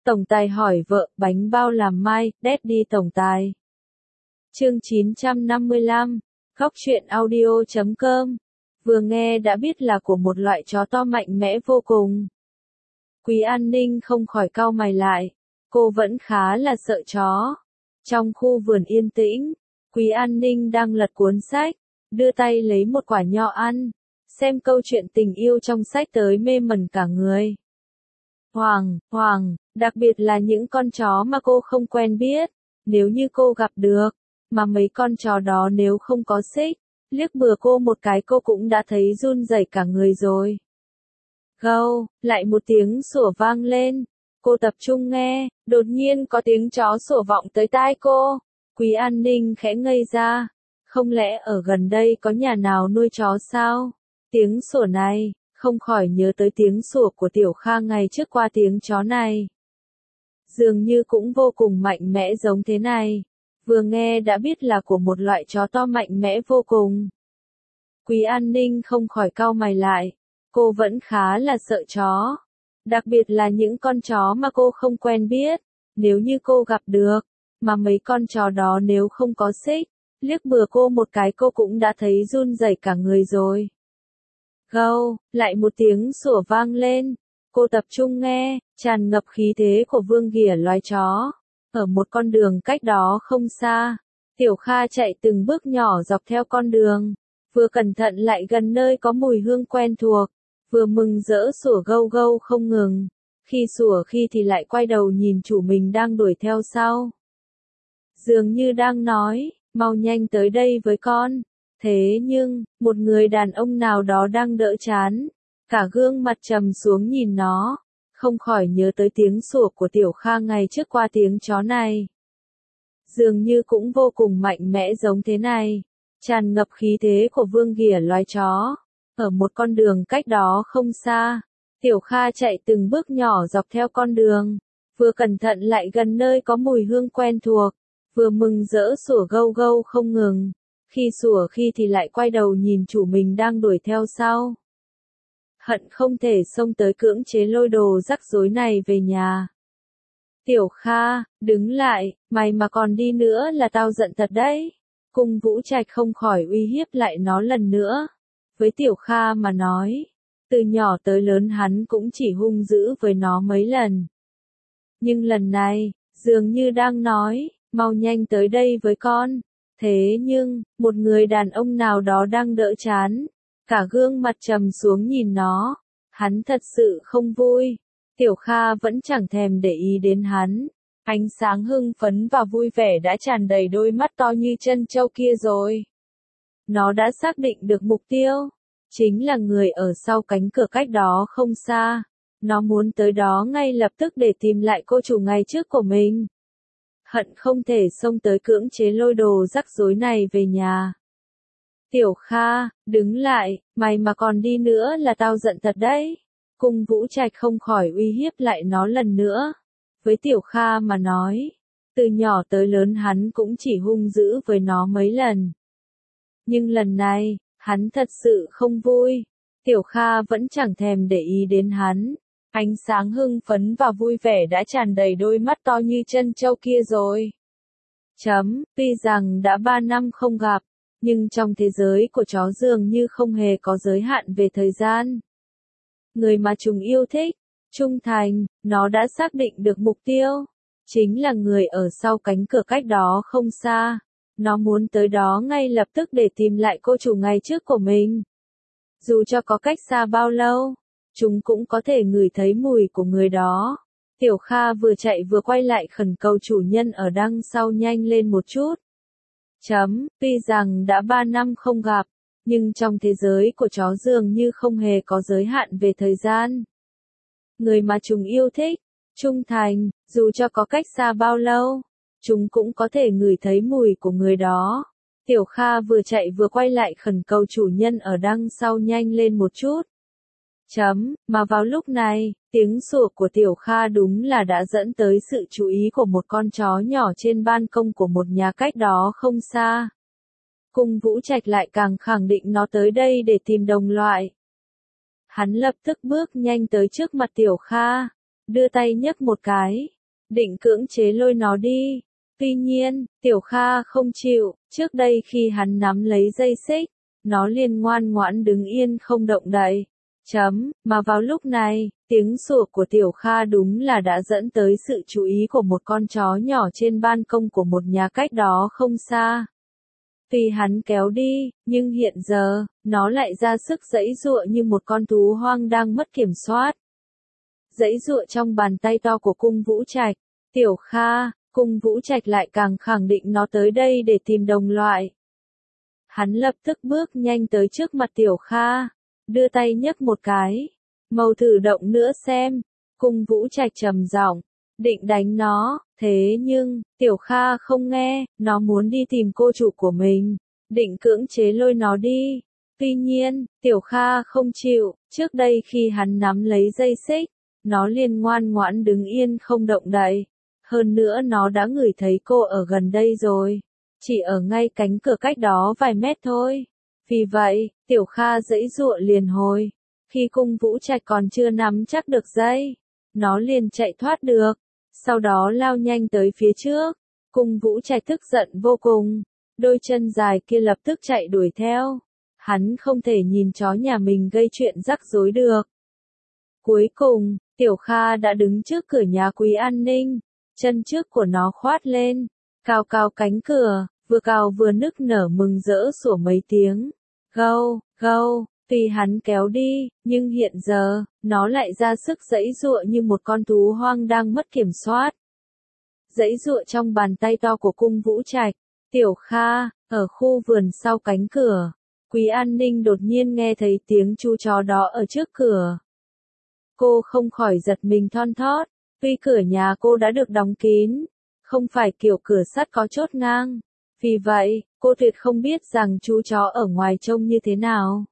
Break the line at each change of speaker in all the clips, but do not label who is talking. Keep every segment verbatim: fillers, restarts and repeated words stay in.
Tổng tài hỏi vợ, bánh bao làm mai, Daddy tổng tài. Chương chín trăm năm mươi lăm, góc truyện audio chấm com. Vừa nghe đã biết là của một loại chó to mạnh mẽ vô cùng. Quý An Ninh không khỏi cau mày lại, cô vẫn khá là sợ chó. Trong khu vườn yên tĩnh, Quý An Ninh đang lật cuốn sách, đưa tay lấy một quả nho ăn, xem câu chuyện tình yêu trong sách tới mê mẩn cả người. Hoàng, Hoàng, đặc biệt là những con chó mà cô không quen biết, nếu như cô gặp được, mà mấy con chó đó nếu không có xích, liếc bừa cô một cái cô cũng đã thấy run rẩy cả người rồi. Gâu, lại một tiếng sủa vang lên, cô tập trung nghe, đột nhiên có tiếng chó sủa vọng tới tai cô, Quý An Ninh khẽ ngây ra, không lẽ ở gần đây có nhà nào nuôi chó sao? Tiếng sủa này, không khỏi nhớ tới tiếng sủa của Tiểu Kha ngày trước qua tiếng chó này. Dường như cũng vô cùng mạnh mẽ giống thế này, vừa nghe đã biết là của một loại chó to mạnh mẽ vô cùng. Quý An Ninh không khỏi cau mày lại, cô vẫn khá là sợ chó, đặc biệt là những con chó mà cô không quen biết, nếu như cô gặp được, mà mấy con chó đó nếu không có xích, liếc bừa cô một cái cô cũng đã thấy run rẩy cả người rồi. Gâu, lại một tiếng sủa vang lên, cô tập trung nghe, tràn ngập khí thế của vương ghỉa loài chó. Ở một con đường cách đó không xa, Tiểu Kha chạy từng bước nhỏ dọc theo con đường, vừa cẩn thận lại gần nơi có mùi hương quen thuộc, vừa mừng rỡ sủa gâu gâu không ngừng, khi sủa khi thì lại quay đầu nhìn chủ mình đang đuổi theo sau. Dường như đang nói, mau nhanh tới đây với con. Thế nhưng, một người đàn ông nào đó đang đỡ chán, cả gương mặt trầm xuống nhìn nó, không khỏi nhớ tới tiếng sủa của Tiểu Kha ngày trước qua tiếng chó này. Dường như cũng vô cùng mạnh mẽ giống thế này, tràn ngập khí thế của vương ghỉa loài chó. Ở một con đường cách đó không xa, Tiểu Kha chạy từng bước nhỏ dọc theo con đường, vừa cẩn thận lại gần nơi có mùi hương quen thuộc, vừa mừng rỡ sủa gâu gâu không ngừng. Khi sủa khi thì lại quay đầu nhìn chủ mình đang đuổi theo sau. Hận không thể xông tới cưỡng chế lôi đồ rắc rối này về nhà. Tiểu Kha, đứng lại, mày mà còn đi nữa là tao giận thật đấy. Cung Vũ Trạch không khỏi uy hiếp lại nó lần nữa. Với Tiểu Kha mà nói, từ nhỏ tới lớn hắn cũng chỉ hung dữ với nó mấy lần. Nhưng lần này, dường như đang nói, mau nhanh tới đây với con. Thế nhưng, một người đàn ông nào đó đang đỡ chán, cả gương mặt trầm xuống nhìn nó, hắn thật sự không vui. Tiểu Kha vẫn chẳng thèm để ý đến hắn, ánh sáng hưng phấn và vui vẻ đã tràn đầy đôi mắt to như chân trâu kia rồi. Nó đã xác định được mục tiêu, chính là người ở sau cánh cửa cách đó không xa. Nó muốn tới đó ngay lập tức để tìm lại cô chủ ngày trước của mình. Hận không thể xông tới cưỡng chế lôi đồ rắc rối này về nhà. Tiểu Kha, đứng lại, mày mà còn đi nữa là tao giận thật đấy. Cung Vũ Trạch không khỏi uy hiếp lại nó lần nữa. Với Tiểu Kha mà nói, từ nhỏ tới lớn hắn cũng chỉ hung dữ với nó mấy lần. Nhưng lần này, hắn thật sự không vui. Tiểu Kha vẫn chẳng thèm để ý đến hắn. Ánh sáng hưng phấn và vui vẻ đã tràn đầy đôi mắt to như chân trâu kia rồi. Chấm, tuy rằng đã ba năm không gặp, nhưng trong thế giới của chó dường như không hề có giới hạn về thời gian. Người mà chúng yêu thích, trung thành, nó đã xác định được mục tiêu. Chính là người ở sau cánh cửa cách đó không xa. Nó muốn tới đó ngay lập tức để tìm lại cô chủ ngày trước của mình. Dù cho có cách xa bao lâu, chúng cũng có thể ngửi thấy mùi của người đó. Tiểu Kha vừa chạy vừa quay lại khẩn cầu chủ nhân ở đằng sau nhanh lên một chút. Chấm, tuy rằng đã ba năm không gặp, nhưng trong thế giới của chó dường như không hề có giới hạn về thời gian. Người mà chúng yêu thích, trung thành, dù cho có cách xa bao lâu, chúng cũng có thể ngửi thấy mùi của người đó. Tiểu Kha vừa chạy vừa quay lại khẩn cầu chủ nhân ở đằng sau nhanh lên một chút. Chấm, mà vào lúc này, tiếng sủa của Tiểu Kha đúng là đã dẫn tới sự chú ý của một con chó nhỏ trên ban công của một nhà cách đó không xa. Cung Vũ Trạch lại càng khẳng định nó tới đây để tìm đồng loại. Hắn lập tức bước nhanh tới trước mặt Tiểu Kha, đưa tay nhấc một cái, định cưỡng chế lôi nó đi. Tuy nhiên, Tiểu Kha không chịu, trước đây khi hắn nắm lấy dây xích, nó liền ngoan ngoãn đứng yên không động đậy. Chấm, mà vào lúc này, tiếng sủa của Tiểu Kha đúng là đã dẫn tới sự chú ý của một con chó nhỏ trên ban công của một nhà cách đó không xa. Tuy hắn kéo đi, nhưng hiện giờ, nó lại ra sức giãy giụa như một con thú hoang đang mất kiểm soát. Giãy giụa trong bàn tay to của Cung Vũ Trạch, Tiểu Kha, Cung Vũ Trạch lại càng khẳng định nó tới đây để tìm đồng loại. Hắn lập tức bước nhanh tới trước mặt Tiểu Kha, đưa tay nhấc một cái, màu thử động nữa xem. Cung Vũ Trạch trầm giọng, định đánh nó, thế nhưng, Tiểu Kha không nghe, nó muốn đi tìm cô chủ của mình, định cưỡng chế lôi nó đi. Tuy nhiên, Tiểu Kha không chịu, trước đây khi hắn nắm lấy dây xích, nó liền ngoan ngoãn đứng yên không động đậy. Hơn nữa nó đã ngửi thấy cô ở gần đây rồi, chỉ ở ngay cánh cửa cách đó vài mét thôi. Vì vậy, Tiểu Kha giãy giụa liền hồi. Khi Cung Vũ Trạch còn chưa nắm chắc được dây, nó liền chạy thoát được, sau đó lao nhanh tới phía trước. Cung Vũ Trạch tức giận vô cùng, đôi chân dài kia lập tức chạy đuổi theo. Hắn không thể nhìn chó nhà mình gây chuyện rắc rối được. Cuối cùng, Tiểu Kha đã đứng trước cửa nhà Quý An Ninh, chân trước của nó khoát lên, cào cào cánh cửa, vừa cào vừa nức nở mừng rỡ sủa mấy tiếng. Gâu, gâu, tuy hắn kéo đi, nhưng hiện giờ, nó lại ra sức giãy giụa như một con thú hoang đang mất kiểm soát. Giãy giụa trong bàn tay to của Cung Vũ Trạch, Tiểu Kha, ở khu vườn sau cánh cửa, Quý An Ninh đột nhiên nghe thấy tiếng chu chó đó ở trước cửa. Cô không khỏi giật mình thon thót, tuy cửa nhà cô đã được đóng kín, không phải kiểu cửa sắt có chốt ngang. Vì vậy, cô tuyệt không biết rằng chú chó ở ngoài trông như thế nào.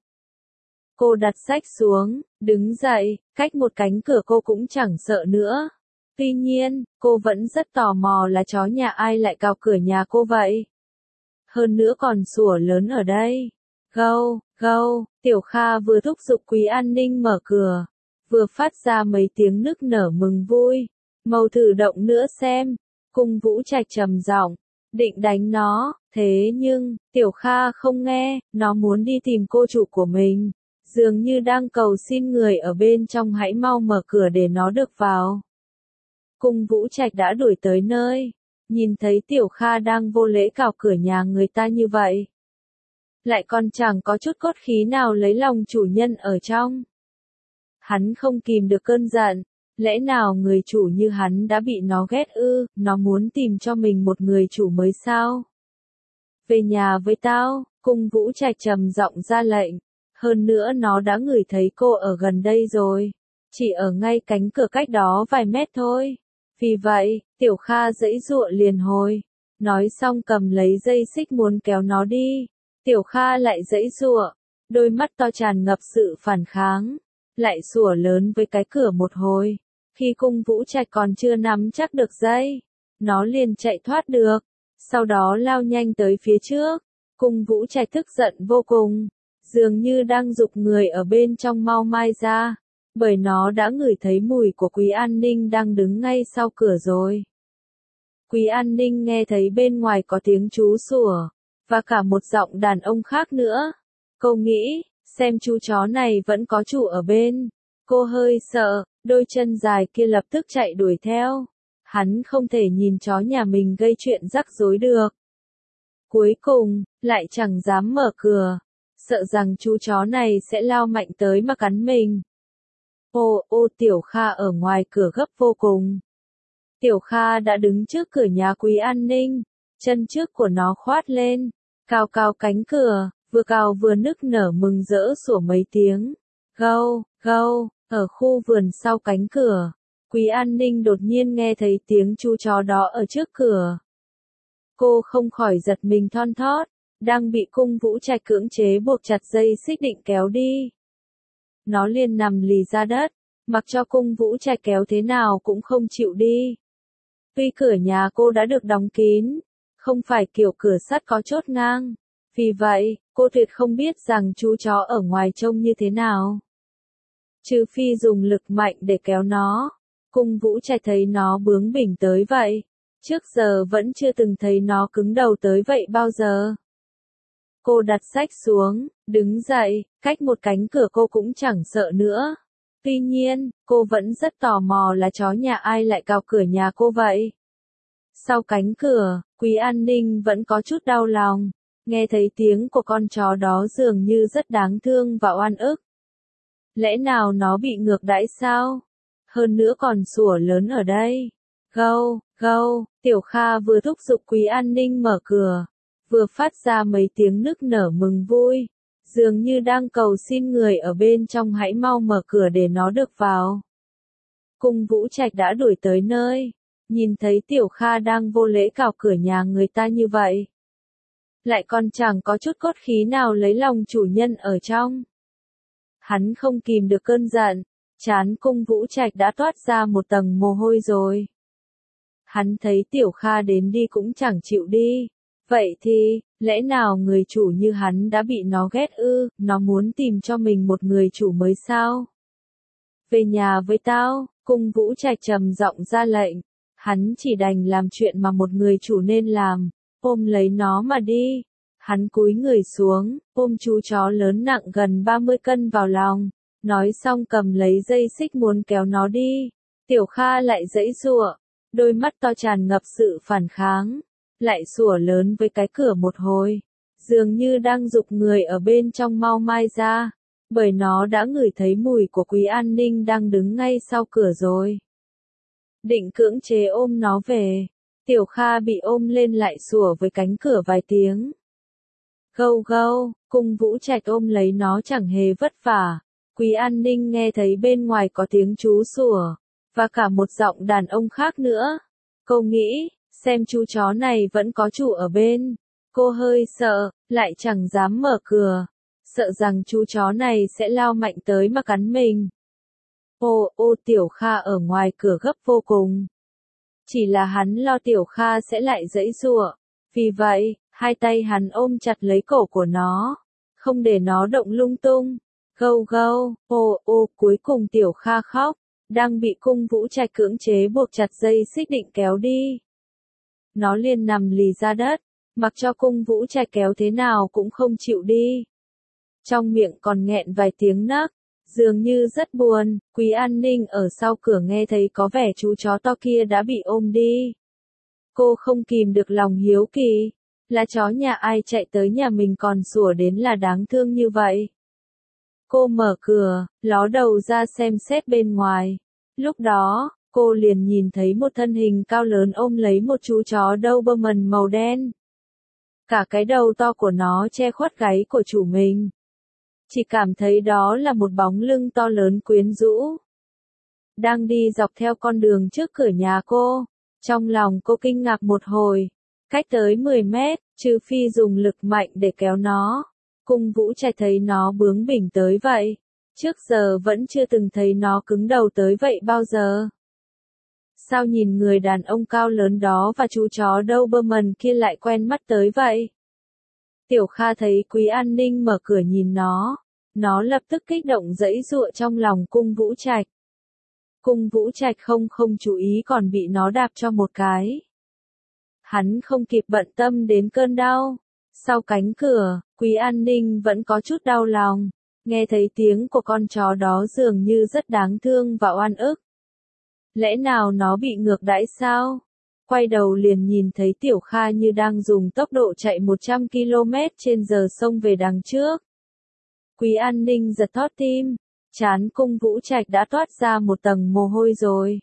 Cô đặt sách xuống, đứng dậy, cách một cánh cửa cô cũng chẳng sợ nữa. Tuy nhiên, cô vẫn rất tò mò là chó nhà ai lại cào cửa nhà cô vậy. Hơn nữa còn sủa lớn ở đây. Gâu, gâu, Tiểu Kha vừa thúc giục Quý An Ninh mở cửa, vừa phát ra mấy tiếng nức nở mừng vui. Màu thử động nữa xem. Cung Vũ Trạch trầm giọng, định đánh nó, thế nhưng, Tiểu Kha không nghe, nó muốn đi tìm cô chủ của mình, dường như đang cầu xin người ở bên trong hãy mau mở cửa để nó được vào. Cung Vũ Trạch đã đuổi tới nơi, nhìn thấy Tiểu Kha đang vô lễ cào cửa nhà người ta như vậy. Lại còn chẳng có chút cốt khí nào lấy lòng chủ nhân ở trong. Hắn không kìm được cơn giận. Lẽ nào người chủ như hắn đã bị nó ghét ư, nó muốn tìm cho mình một người chủ mới sao? Về nhà với tao, Cung Vũ Trạch trầm giọng ra lệnh. Hơn nữa nó đã ngửi thấy cô ở gần đây rồi, chỉ ở ngay cánh cửa cách đó vài mét thôi. Vì vậy, Tiểu Kha giãy giụa liền hồi. Nói xong cầm lấy dây xích muốn kéo nó đi. Tiểu Kha lại giãy giụa, đôi mắt to tràn ngập sự phản kháng, lại sủa lớn với cái cửa một hồi. Khi Cung Vũ Trạch còn chưa nắm chắc được dây, nó liền chạy thoát được, sau đó lao nhanh tới phía trước. Cung Vũ Trạch tức giận vô cùng, dường như đang giục người ở bên trong mau mai ra, bởi nó đã ngửi thấy mùi của Quý An Ninh đang đứng ngay sau cửa rồi. Quý An Ninh nghe thấy bên ngoài có tiếng chú sủa, và cả một giọng đàn ông khác nữa. Cô nghĩ, xem chú chó này vẫn có chủ ở bên. Cô hơi sợ, đôi chân dài kia lập tức chạy đuổi theo. Hắn không thể nhìn chó nhà mình gây chuyện rắc rối được. Cuối cùng, lại chẳng dám mở cửa, sợ rằng chú chó này sẽ lao mạnh tới mà cắn mình. Ô, ô Tiểu Kha ở ngoài cửa gấp vô cùng. Tiểu Kha đã đứng trước cửa nhà Quý An Ninh, chân trước của nó khoát lên, cào cào cánh cửa, vừa cào vừa nức nở mừng rỡ sủa mấy tiếng. Gâu, gâu, ở khu vườn sau cánh cửa, Quý An Ninh đột nhiên nghe thấy tiếng chú chó đó ở trước cửa. Cô không khỏi giật mình thon thót, đang bị Cung Vũ Trạch cưỡng chế buộc chặt dây xích định kéo đi. Nó liền nằm lì ra đất, mặc cho Cung Vũ Trạch kéo thế nào cũng không chịu đi. Tuy cửa nhà cô đã được đóng kín, không phải kiểu cửa sắt có chốt ngang. Vì vậy, cô tuyệt không biết rằng chú chó ở ngoài trông như thế nào. Trừ phi dùng lực mạnh để kéo nó. Cung Vũ Trạch thấy nó bướng bỉnh tới vậy. Trước giờ vẫn chưa từng thấy nó cứng đầu tới vậy bao giờ. Cô đặt sách xuống, đứng dậy, cách một cánh cửa cô cũng chẳng sợ nữa. Tuy nhiên, cô vẫn rất tò mò là chó nhà ai lại cào cửa nhà cô vậy. Sau cánh cửa, Quý An Ninh vẫn có chút đau lòng. Nghe thấy tiếng của con chó đó dường như rất đáng thương và oan ức. Lẽ nào nó bị ngược đãi sao? Hơn nữa còn sủa lớn ở đây. Gâu, gâu, Tiểu Kha vừa thúc giục Quý An Ninh mở cửa, vừa phát ra mấy tiếng nức nở mừng vui, dường như đang cầu xin người ở bên trong hãy mau mở cửa để nó được vào. Cung Vũ Trạch đã đuổi tới nơi, nhìn thấy Tiểu Kha đang vô lễ cào cửa nhà người ta như vậy. Lại còn chẳng có chút cốt khí nào lấy lòng chủ nhân ở trong. Hắn không kìm được cơn giận, trán Cung Vũ Trạch đã toát ra một tầng mồ hôi rồi. Hắn thấy Tiểu Kha đến đi cũng chẳng chịu đi. Vậy thì, lẽ nào người chủ như hắn đã bị nó ghét ư, nó muốn tìm cho mình một người chủ mới sao? Về nhà với tao, Cung Vũ Trạch trầm giọng ra lệnh. Hắn chỉ đành làm chuyện mà một người chủ nên làm, ôm lấy nó mà đi. Hắn cúi người xuống, ôm chú chó lớn nặng gần ba mươi cân vào lòng, nói xong cầm lấy dây xích muốn kéo nó đi. Tiểu Kha lại giãy giụa, đôi mắt to tràn ngập sự phản kháng, lại sủa lớn với cái cửa một hồi, dường như đang giục người ở bên trong mau mai ra, bởi nó đã ngửi thấy mùi của Quý An Ninh đang đứng ngay sau cửa rồi. Định cưỡng chế ôm nó về, Tiểu Kha bị ôm lên lại sủa với cánh cửa vài tiếng. Gâu gâu, Cung Vũ Trạch ôm lấy nó chẳng hề vất vả. Quý An Ninh nghe thấy bên ngoài có tiếng chú sủa, và cả một giọng đàn ông khác nữa. Cô nghĩ, xem chú chó này vẫn có chủ ở bên. Cô hơi sợ, lại chẳng dám mở cửa, sợ rằng chú chó này sẽ lao mạnh tới mà cắn mình. Ô ô Tiểu Kha ở ngoài cửa gấp vô cùng. Chỉ là hắn lo Tiểu Kha sẽ lại giãy giụa, vì vậy, hai tay hắn ôm chặt lấy cổ của nó, không để nó động lung tung. Gâu gâu, ô ô cuối cùng Tiểu Kha khóc, đang bị Cung Vũ Trạch cưỡng chế buộc chặt dây xích định kéo đi. Nó liền nằm lì ra đất, mặc cho Cung Vũ Trạch kéo thế nào cũng không chịu đi. Trong miệng còn nghẹn vài tiếng nấc, dường như rất buồn. Quý An Ninh ở sau cửa nghe thấy có vẻ chú chó to kia đã bị ôm đi. Cô không kìm được lòng hiếu kỳ, là chó nhà ai chạy tới nhà mình còn sủa đến là đáng thương như vậy. Cô mở cửa, ló đầu ra xem xét bên ngoài. Lúc đó, cô liền nhìn thấy một thân hình cao lớn ôm lấy một chú chó Doberman màu đen. Cả cái đầu to của nó che khuất gáy của chủ mình. Chỉ cảm thấy đó là một bóng lưng to lớn quyến rũ. Đang đi dọc theo con đường trước cửa nhà cô. Trong lòng cô kinh ngạc một hồi. Cách tới mười mét, trừ phi dùng lực mạnh để kéo nó. Cung Vũ Trạch thấy nó bướng bỉnh tới vậy. Trước giờ vẫn chưa từng thấy nó cứng đầu tới vậy bao giờ. Sao nhìn người đàn ông cao lớn đó và chú chó Doberman kia lại quen mắt tới vậy? Tiểu Kha thấy Quý An Ninh mở cửa nhìn nó. Nó lập tức kích động giãy giụa trong lòng Cung Vũ Trạch. Cung Vũ Trạch không không chú ý còn bị nó đạp cho một cái. Hắn không kịp bận tâm đến cơn đau. Sau cánh cửa, Quý An Ninh vẫn có chút đau lòng. Nghe thấy tiếng của con chó đó dường như rất đáng thương và oan ức. Lẽ nào nó bị ngược đãi sao? Quay đầu liền nhìn thấy Tiểu Kha như đang dùng tốc độ chạy một trăm ki lô mét trên giờ xông về đằng trước. Quý An Ninh giật thót tim, trán Cung Vũ Trạch đã toát ra một tầng mồ hôi rồi.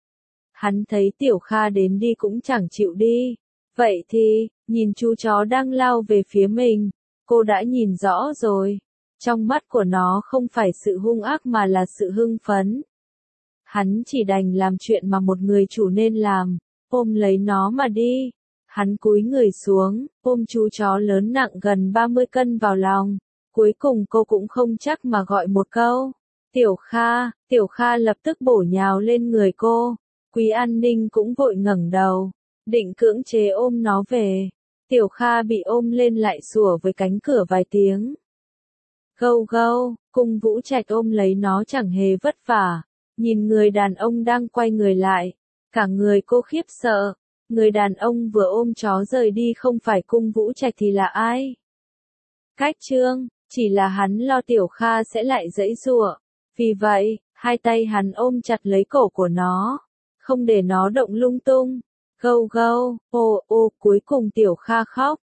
Hắn thấy Tiểu Kha đến đi cũng chẳng chịu đi. Vậy thì, nhìn chú chó đang lao về phía mình, cô đã nhìn rõ rồi. Trong mắt của nó không phải sự hung ác mà là sự hưng phấn. Hắn chỉ đành làm chuyện mà một người chủ nên làm, ôm lấy nó mà đi. Hắn cúi người xuống, ôm chú chó lớn nặng gần ba mươi cân vào lòng. Cuối cùng cô cũng không chắc mà gọi một câu. Tiểu Kha, Tiểu Kha lập tức bổ nhào lên người cô. Quý An Ninh cũng vội ngẩng đầu, định cưỡng chế ôm nó về. Tiểu Kha bị ôm lên lại sủa với cánh cửa vài tiếng. Gâu gâu, Cung Vũ Trạch ôm lấy nó chẳng hề vất vả, nhìn người đàn ông đang quay người lại, cả người cô khiếp sợ, người đàn ông vừa ôm chó rời đi không phải Cung Vũ Trạch thì là ai? Cách Trương, chỉ là hắn lo Tiểu Kha sẽ lại giãy giụa, vì vậy, hai tay hắn ôm chặt lấy cổ của nó, không để nó động lung tung. Gâu gâu, ô ô, cuối cùng Tiểu Kha khóc,